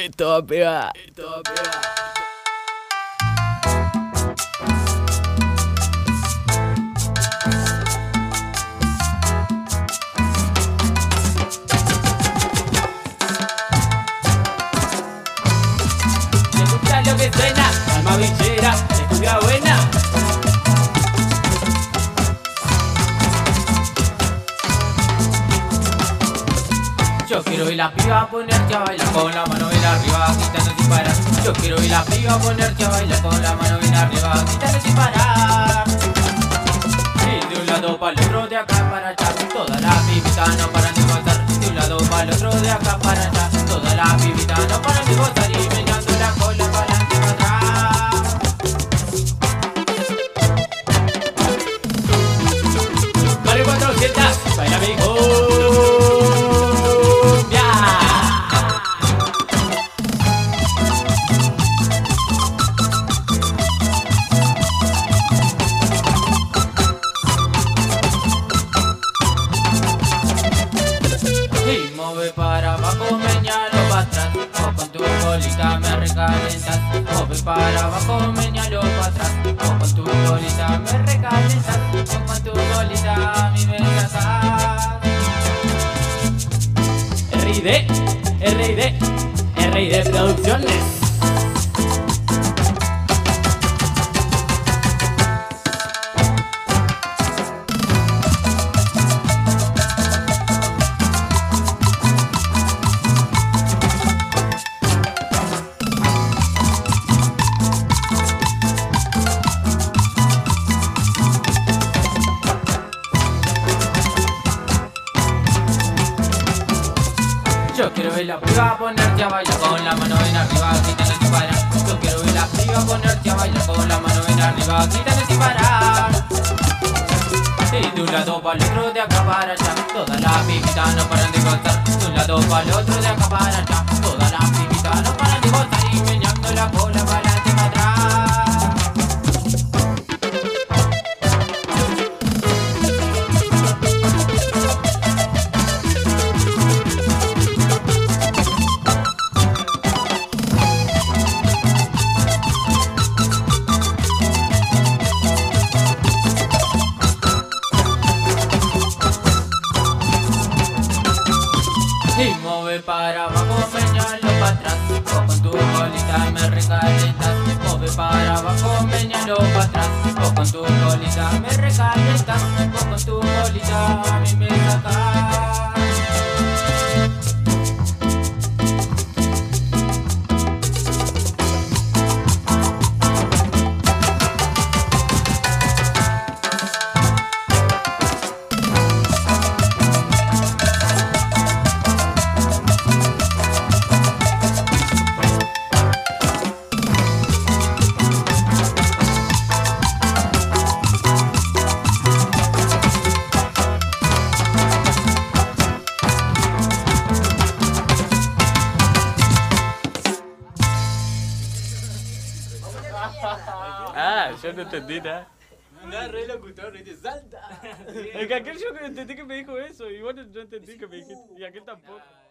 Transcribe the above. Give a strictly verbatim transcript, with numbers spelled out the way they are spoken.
Esto va a pegar. Esto va a pegar. Escucha lo que suena, alma bichera, escucha buena. Yo quiero ir la piba a ponerte a bailar con la mano bien arriba, quitando sin parar. Yo quiero ir la piba a ponerte a bailar con la mano bien arriba, quitando sin parar. Y de un lado para el otro, de acá para allá, todas las pibitas no paran de gozar. De un lado para el otro, de acá para allá, todas las pibitas no paran de gozar. Y meneando la cola para adelante y para atrás. Vale cuatrocientas, baila mi cumbia. Y mueve para abajo, meñalo para atrás, o con tu bolita me recalentas. Mueve para abajo, meñalo para atrás, o con tu bolita me recalentas. O con tu bolita a mí me sacas. R I D, R I D, R I D Producciones. Yo quiero ver la piba ponerte a bailar con la mano en arriba, quítale sin parar. Yo quiero ver la piba ponerte a bailar con la mano en arriba, quítale sin parar. Y de un lado para el otro, de acá para allá, todas las pibitas no paran de gozar. De un lado para el otro, de acá para allá, todas las pibitas no paran de gozar. Y meneando la cola para adelante y para atrás. Y mueve para abajo, meñalo para atrás, o con tu bolita me recalentas. Mueve para abajo, meñalo para atrás, o con tu bolita me recalentas. O con tu bolita a mí me sacas. Ah, yo no entendí nada. Anda re locutor, te salta. Es que aquel yo entendí que me dijo eso y vos no entendí que me dijiste. Y aquel tampoco.